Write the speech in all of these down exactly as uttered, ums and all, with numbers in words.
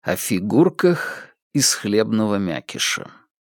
о фигурках из хлебного мякиша.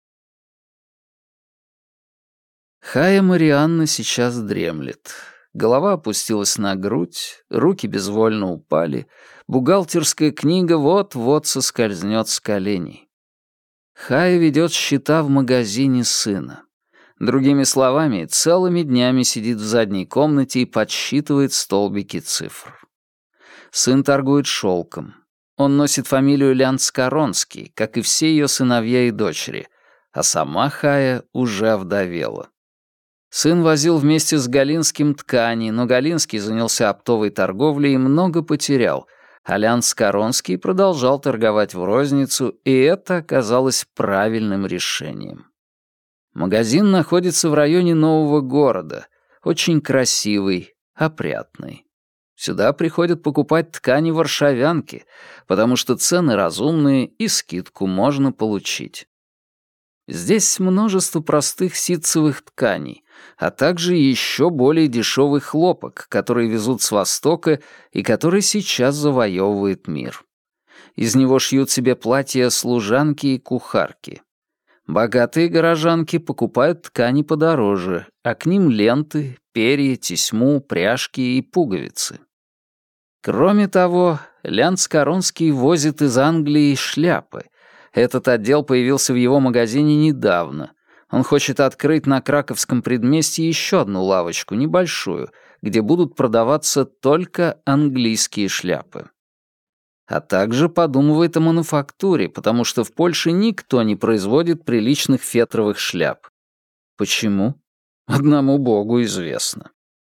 Хая Марианна сейчас дремлет. Голова опустилась на грудь, руки безвольно упали, бухгалтерская книга вот-вот соскользнет с коленей. Хая ведет счета в магазине сына. Другими словами, целыми днями сидит в задней комнате и подсчитывает столбики цифр. Сын торгует шелком. Он носит фамилию Лянскоронский, как и все ее сыновья и дочери, а сама Хая уже овдовела. Сын возил вместе с Галинским ткани, но Галинский занялся оптовой торговлей и много потерял, а Лянскоронский продолжал торговать в розницу, и это оказалось правильным решением. Магазин находится в районе нового города, очень красивый, опрятный. Сюда приходят покупать ткани варшавянки, потому что цены разумные и скидку можно получить. Здесь множество простых ситцевых тканей, а также еще более дешевый хлопок, который везут с Востока и который сейчас завоевывает мир. Из него шьют себе платья служанки и кухарки. Богатые горожанки покупают ткани подороже, а к ним ленты, перья, тесьму, пряжки и пуговицы. Кроме того, Лянскоронский возит из Англии шляпы. Этот отдел появился в его магазине недавно. Он хочет открыть на Краковском предместье еще одну лавочку, небольшую, где будут продаваться только английские шляпы. А также подумывает о мануфактуре, потому что в Польше никто не производит приличных фетровых шляп. Почему? Одному богу известно.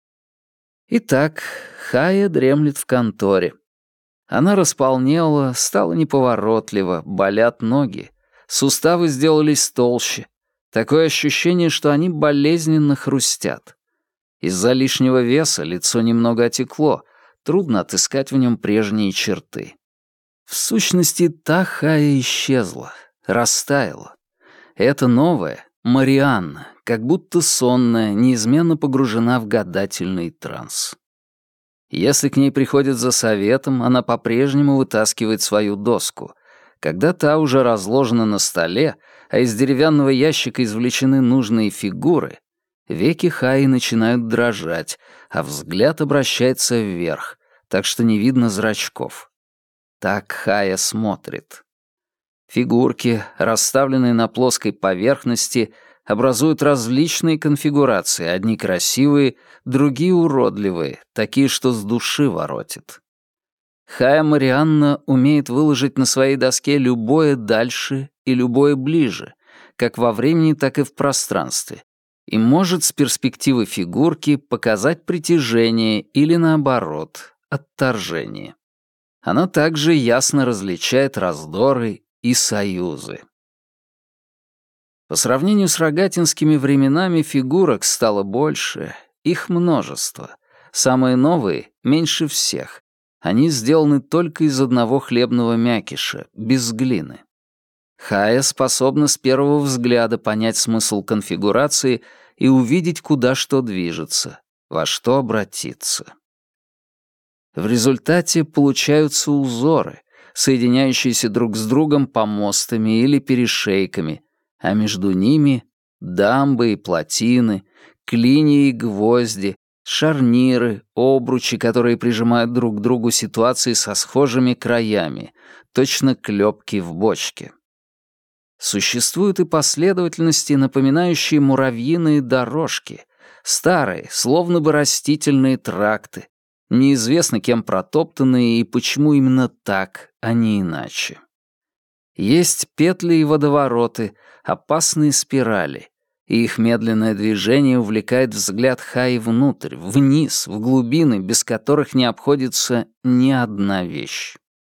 Итак, Хая дремлет в конторе. Она располнела, стала неповоротлива, болят ноги, суставы сделались толще. Такое ощущение, что они болезненно хрустят. Из-за лишнего веса лицо немного отекло, трудно отыскать в нем прежние черты. В сущности, та Хая исчезла, растаяла. Это новая, Марианна, как будто сонная, неизменно погружена в гадательный транс. Если к ней приходят за советом, она по-прежнему вытаскивает свою доску. Когда та уже разложена на столе, а из деревянного ящика извлечены нужные фигуры, веки Хаи начинают дрожать, а взгляд обращается вверх, так что не видно зрачков. Так Хая смотрит. Фигурки, расставленные на плоской поверхности, образуют различные конфигурации, одни красивые, другие уродливые, такие, что с души воротит. Хая Марианна умеет выложить на своей доске любое дальше и любое ближе, как во времени, так и в пространстве, и может с перспективы фигурки показать притяжение или, наоборот, отторжение. Она также ясно различает раздоры и союзы. По сравнению с рогатинскими временами фигурок стало больше, их множество. Самые новые — меньше всех. Они сделаны только из одного хлебного мякиша, без глины. Хая способна с первого взгляда понять смысл конфигурации и увидеть, куда что движется, во что обратиться. В результате получаются узоры, соединяющиеся друг с другом помостами или перешейками, а между ними — дамбы и плотины, клинья и гвозди, шарниры, обручи, которые прижимают друг к другу ситуации со схожими краями, точно клепки в бочке. Существуют и последовательности, напоминающие муравьиные дорожки, старые, словно бы растительные тракты, неизвестно кем протоптанные и почему именно так, а не иначе. Есть петли и водовороты, опасные спирали, и их медленное движение увлекает взгляд Хаи внутрь, вниз, в глубины, без которых не обходится ни одна вещь.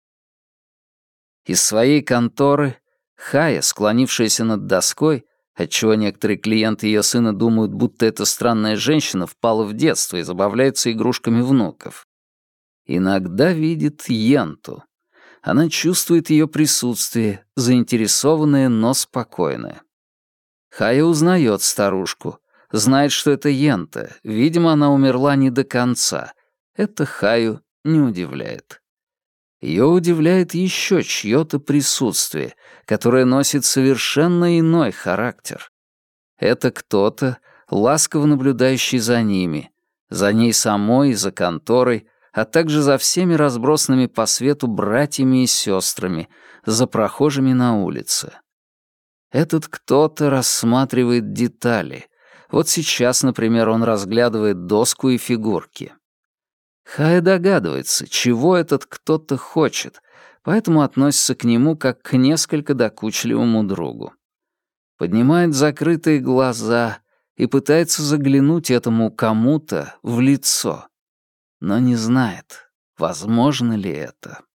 Из своей конторы Хая, склонившаяся над доской, отчего некоторые клиенты ее сына думают, будто эта странная женщина впала в детство и забавляется игрушками внуков, иногда видит Йенту. Она чувствует ее присутствие, заинтересованная, но спокойная. Хая узнает старушку, знает, что это Йента, видимо, она умерла не до конца. Это Хаю не удивляет. Ее удивляет еще чье-то присутствие, которое носит совершенно иной характер. Это кто-то, ласково наблюдающий за ними, за ней самой и за конторой, а также за всеми разбросанными по свету братьями и сестрами, за прохожими на улице. Этот кто-то рассматривает детали. Вот сейчас, например, он разглядывает доску и фигурки. Хая догадывается, чего этот кто-то хочет, поэтому относится к нему как к несколько докучливому другу. Поднимает закрытые глаза и пытается заглянуть этому кому-то в лицо, но не знает, возможно ли это.